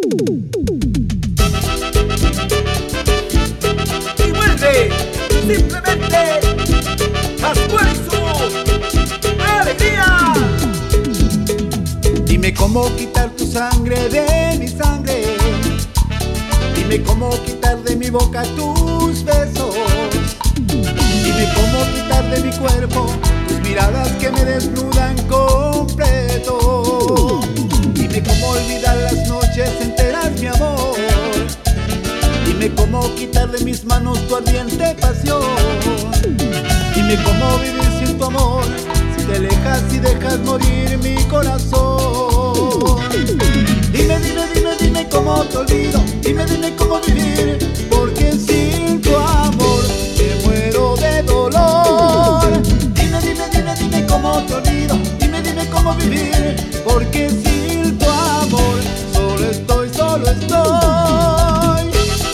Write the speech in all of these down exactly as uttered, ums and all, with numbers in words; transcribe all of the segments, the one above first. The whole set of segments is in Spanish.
Y vuelve simplemente Pascual y su alegría. Dime cómo quitar tu sangre de mi sangre. Dime cómo quitar de mi boca tus besos. Dime cómo quitar de mi cuerpo tus miradas que me desnudan completo. Dime cómo olvidar las noches enteras, mi amor. Dime cómo quitar de mis manos tu ardiente pasión. Dime cómo vivir sin tu amor, si te alejas y dejas morir mi corazón. Dime, dime, dime, dime cómo te olvido. Dime, dime cómo vivir, porque sin tu amor me muero de dolor. Dime, dime, dime, dime cómo te olvido. Dime, dime cómo vivir, porque sin tu amor solo estoy, solo estoy.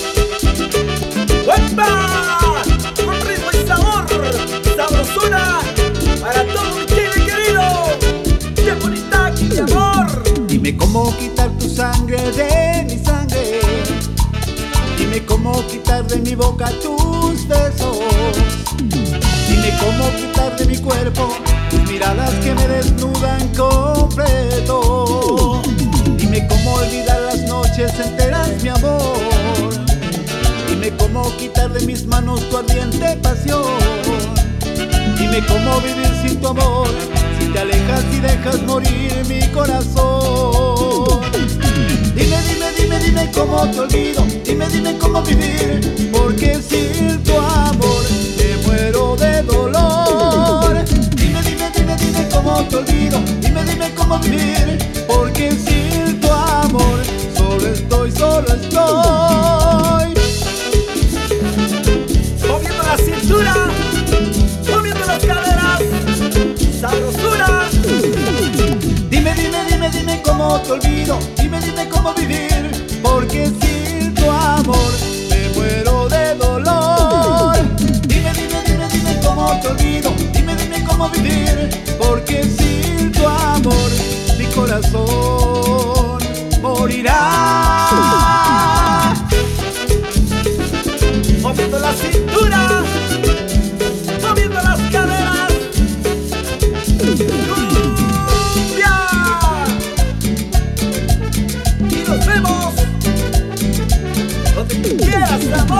¡Uepa! Con ritmo y sabor, sabrosura para todo mi Chile querido. ¡Qué bonita aquí, mi amor! Dime cómo quitar tu sangre de mi sangre. Dime cómo quitar de mi boca tus besos. Dime cómo quitar de mi cuerpo tus miradas que me desnudan completo. Dime cómo olvidar las noches enteras, mi amor. Dime cómo quitar de mis manos tu ardiente pasión. Dime cómo vivir sin tu amor, si te alejas y dejas morir mi corazón. Dime, dime, dime, dime cómo te olvido. Dime, dime cómo vivir, porque sin tu amor me muero de dolor. Dime, dime, dime, dime cómo te olvido. Dime, dime cómo vivir, porque sin tu amor solo estoy, solo estoy. Moviendo la cintura, moviendo las caderas, sabrosura. Dime, dime, dime, dime cómo te olvido. Dime, dime cómo vivir, porque sin tu amor me muero de dolor. Dime, dime, dime, dime cómo te olvido. Dime, dime cómo vivir, porque sin tu amor mi corazón morirá. Moviendo la cintura, moviendo las caderas. ¡Cumbia! Y nos vemos donde quieras, amor.